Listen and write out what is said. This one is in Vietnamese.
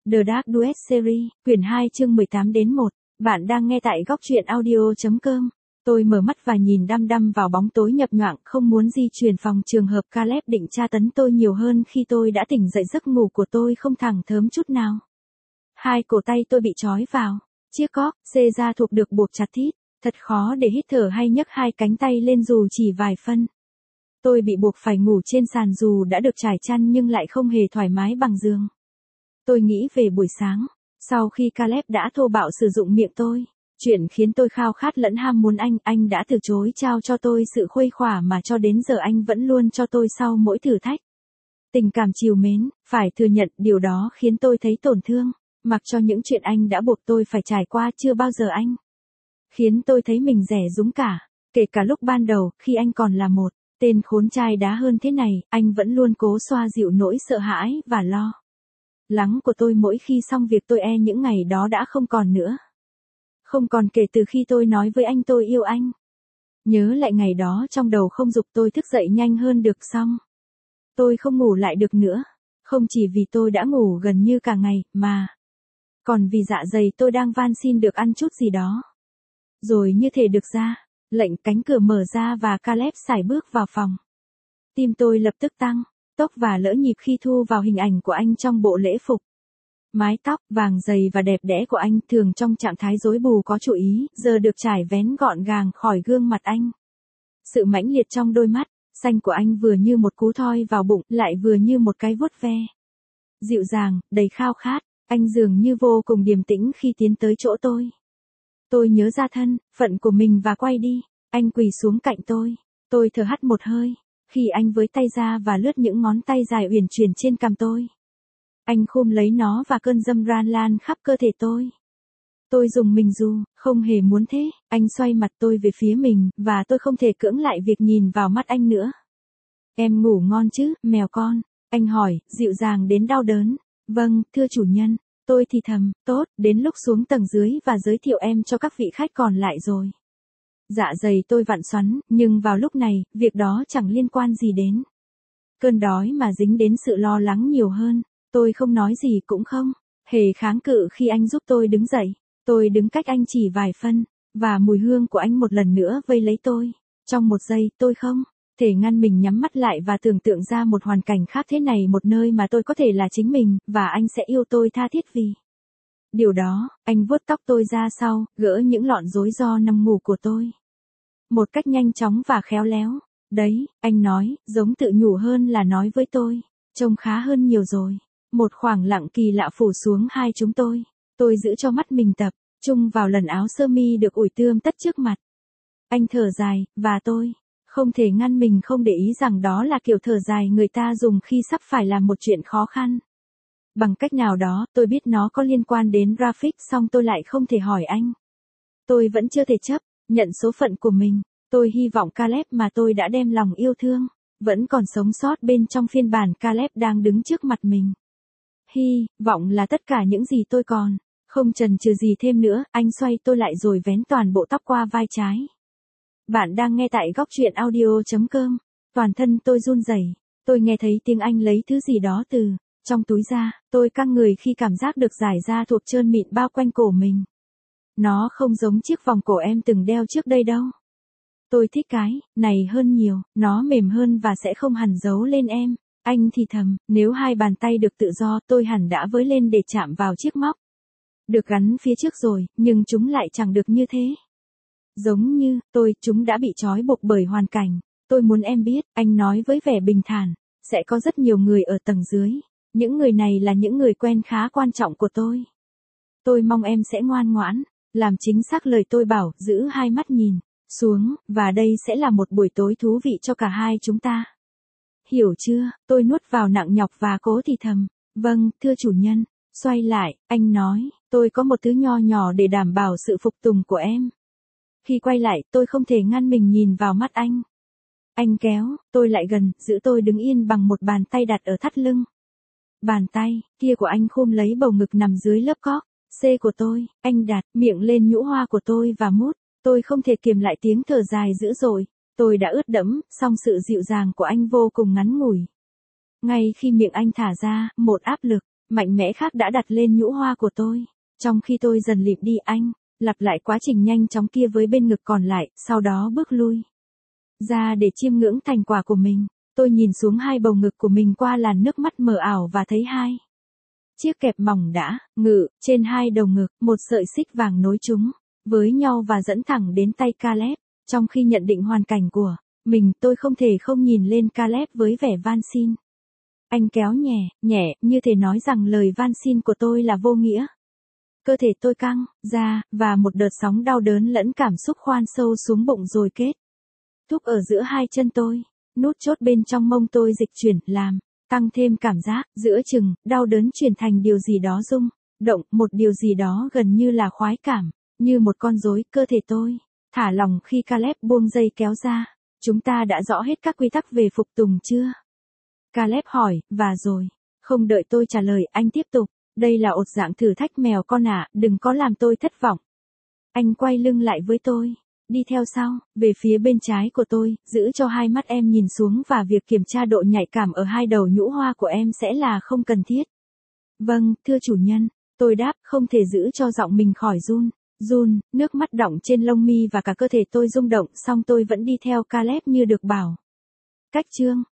The Dark Duet Series, quyển 2 chương 18 đến 1. Bạn đang nghe tại góc truyện audio.com. Tôi mở mắt và nhìn đăm đăm vào bóng tối nhập nhoạng, không muốn di chuyển phòng trường hợp Caleb định tra tấn tôi nhiều hơn khi tôi đã tỉnh dậy. Giấc ngủ của tôi không thẳng thớm chút nào. Hai cổ tay tôi bị trói vào chiếc cóp, xê ra thuộc được buộc chặt thít. Thật khó để hít thở hay nhấc hai cánh tay lên dù chỉ vài phân. Tôi bị buộc phải ngủ trên sàn dù đã được trải chăn nhưng lại không hề thoải mái bằng giường. Tôi nghĩ về buổi sáng, sau khi Caleb đã thô bạo sử dụng miệng tôi, chuyện khiến tôi khao khát lẫn ham muốn anh đã từ chối trao cho tôi sự khuây khỏa mà cho đến giờ anh vẫn luôn cho tôi sau mỗi thử thách. Tình cảm trìu mến, phải thừa nhận điều đó khiến tôi thấy tổn thương, mặc cho những chuyện anh đã buộc tôi phải trải qua chưa bao giờ anh khiến tôi thấy mình rẻ rúng cả, kể cả lúc ban đầu khi anh còn là một tên khốn trai đá hơn thế này, anh vẫn luôn cố xoa dịu nỗi sợ hãi và lo lắng của tôi mỗi khi xong việc. Tôi những ngày đó đã không còn nữa. Không còn kể từ khi tôi nói với anh tôi yêu anh. Nhớ lại ngày đó trong đầu không giục tôi thức dậy nhanh hơn được xong. Tôi không ngủ lại được nữa. Không chỉ vì tôi đã ngủ gần như cả ngày, mà còn vì dạ dày tôi đang van xin được ăn chút gì đó. Rồi như thể được ra lệnh, cánh cửa mở ra và Caleb sải bước vào phòng. Tim tôi lập tức tăng tốc và lỡ nhịp khi thu vào hình ảnh của anh trong bộ lễ phục. Mái tóc vàng dày và đẹp đẽ của anh, thường trong trạng thái rối bù có chú ý, giờ được trải vén gọn gàng khỏi gương mặt anh. Sự mãnh liệt trong đôi mắt xanh của anh vừa như một cú thoi vào bụng, lại vừa như một cái vuốt ve dịu dàng, đầy khao khát. Anh dường như vô cùng điềm tĩnh khi tiến tới chỗ tôi. Tôi nhớ ra thân phận của mình và quay đi. Anh quỳ xuống cạnh tôi. Tôi thở hắt một hơi khi anh với tay ra và lướt những ngón tay dài uyển chuyển trên cằm tôi. Anh khum lấy nó và cơn râm ran lan khắp cơ thể tôi. Tôi rùng mình dù không hề muốn thế. Anh xoay mặt tôi về phía mình và tôi không thể cưỡng lại việc nhìn vào mắt anh nữa. Em ngủ ngon chứ, mèo con? Anh hỏi, dịu dàng đến đau đớn. Vâng, thưa chủ nhân. Tôi thì thầm, tốt, đến lúc xuống tầng dưới và giới thiệu em cho các vị khách còn lại rồi. Dạ dày tôi vặn xoắn, nhưng vào lúc này, việc đó chẳng liên quan gì đến cơn đói mà dính đến sự lo lắng nhiều hơn. Tôi không nói gì cũng không hề kháng cự khi anh giúp tôi đứng dậy. Tôi đứng cách anh chỉ vài phân, và mùi hương của anh một lần nữa vây lấy tôi. Trong một giây, tôi không thể ngăn mình nhắm mắt lại và tưởng tượng ra một hoàn cảnh khác thế này, một nơi mà tôi có thể là chính mình, và anh sẽ yêu tôi tha thiết vì điều đó. Anh vuốt tóc tôi ra sau, gỡ những lọn rối do nằm ngủ của tôi một cách nhanh chóng và khéo léo. Đấy, anh nói, giống tự nhủ hơn là nói với tôi. Trông khá hơn nhiều rồi. Một khoảng lặng kỳ lạ phủ xuống hai chúng tôi. Tôi giữ cho mắt mình tập trung vào lần áo sơ mi được ủi tươm tất trước mặt. Anh thở dài, và tôi không thể ngăn mình không để ý rằng đó là kiểu thở dài người ta dùng khi sắp phải làm một chuyện khó khăn. Bằng cách nào đó, tôi biết nó có liên quan đến Rafik, song tôi lại không thể hỏi anh. Tôi vẫn chưa thể chấp nhận số phận của mình. Tôi hy vọng Caleb mà tôi đã đem lòng yêu thương vẫn còn sống sót bên trong phiên bản Caleb đang đứng trước mặt mình. Hy vọng là tất cả những gì tôi còn. Không chần chừ gì thêm nữa, anh xoay tôi lại rồi vén toàn bộ tóc qua vai trái. Bạn đang nghe tại góc truyện audio.com. Toàn thân tôi run rẩy. Tôi nghe thấy tiếng anh lấy thứ gì đó từ trong túi ra. Tôi căng người khi cảm giác được giải da thuộc trơn mịn bao quanh cổ mình. Nó không giống chiếc vòng cổ em từng đeo trước đây đâu. Tôi thích cái này hơn nhiều, nó mềm hơn và sẽ không hẳn giấu lên em. Anh thì thầm, nếu hai bàn tay được tự do, tôi hẳn đã với lên để chạm vào chiếc móc được gắn phía trước rồi, nhưng chúng lại chẳng được như thế. Giống như chúng đã bị trói buộc bởi hoàn cảnh. Tôi muốn em biết, anh nói với vẻ bình thản, sẽ có rất nhiều người ở tầng dưới. Những người này là những người quen khá quan trọng của tôi. Tôi mong em sẽ ngoan ngoãn, làm chính xác lời tôi bảo, giữ hai mắt nhìn xuống, và đây sẽ là một buổi tối thú vị cho cả hai chúng ta. Hiểu chưa? Tôi nuốt vào nặng nhọc và cố thì thầm, vâng, thưa chủ nhân. Xoay lại, anh nói, tôi có một thứ nho nhỏ để đảm bảo sự phục tùng của em. Khi quay lại, tôi không thể ngăn mình nhìn vào mắt anh. Anh kéo tôi lại gần, giữ tôi đứng yên bằng một bàn tay đặt ở thắt lưng. Bàn tay kia của anh khum lấy bầu ngực nằm dưới lớp cóc C của tôi. Anh đặt miệng lên nhũ hoa của tôi và mút. Tôi không thể kiềm lại tiếng thở dài dữ dội. Tôi đã ướt đẫm, song sự dịu dàng của anh vô cùng ngắn ngủi. Ngay khi miệng anh thả ra một áp lực mạnh mẽ khác đã đặt lên nhũ hoa của tôi. Trong khi tôi dần lịm đi anh, lặp lại quá trình nhanh chóng kia với bên ngực còn lại, sau đó bước lui ra để chiêm ngưỡng thành quả của mình. Tôi nhìn xuống hai bầu ngực của mình qua làn nước mắt mờ ảo và thấy hai chiếc kẹp mỏng đã ngự trên hai đầu ngực, một sợi xích vàng nối chúng với nhau và dẫn thẳng đến tay Caleb. Trong khi nhận định hoàn cảnh của mình, tôi không thể không nhìn lên Caleb với vẻ van xin. Anh kéo nhẹ, như thể nói rằng lời van xin của tôi là vô nghĩa. Cơ thể tôi căng ra, và một đợt sóng đau đớn lẫn cảm xúc khoan sâu xuống bụng rồi kết thúc ở giữa hai chân tôi. Nút chốt bên trong mông tôi dịch chuyển, làm tăng thêm cảm giác, giữa chừng, đau đớn chuyển thành điều gì đó rung động, một điều gì đó gần như là khoái cảm, như một con rối. Cơ thể tôi thả lỏng khi Caleb buông dây kéo ra. Chúng ta đã rõ hết các quy tắc về phục tùng chưa? Caleb hỏi, và rồi. Không đợi tôi trả lời, anh tiếp tục. Đây là ột dạng thử thách mèo con ạ, đừng có làm tôi thất vọng. Anh quay lưng lại với tôi. Đi theo sau, về phía bên trái của tôi, giữ cho hai mắt em nhìn xuống và việc kiểm tra độ nhạy cảm ở hai đầu nhũ hoa của em sẽ là không cần thiết. Vâng, thưa chủ nhân, tôi đáp, không thể giữ cho giọng mình khỏi run, nước mắt đọng trên lông mi và cả cơ thể tôi rung động, song tôi vẫn đi theo Caleb như được bảo. Cách chương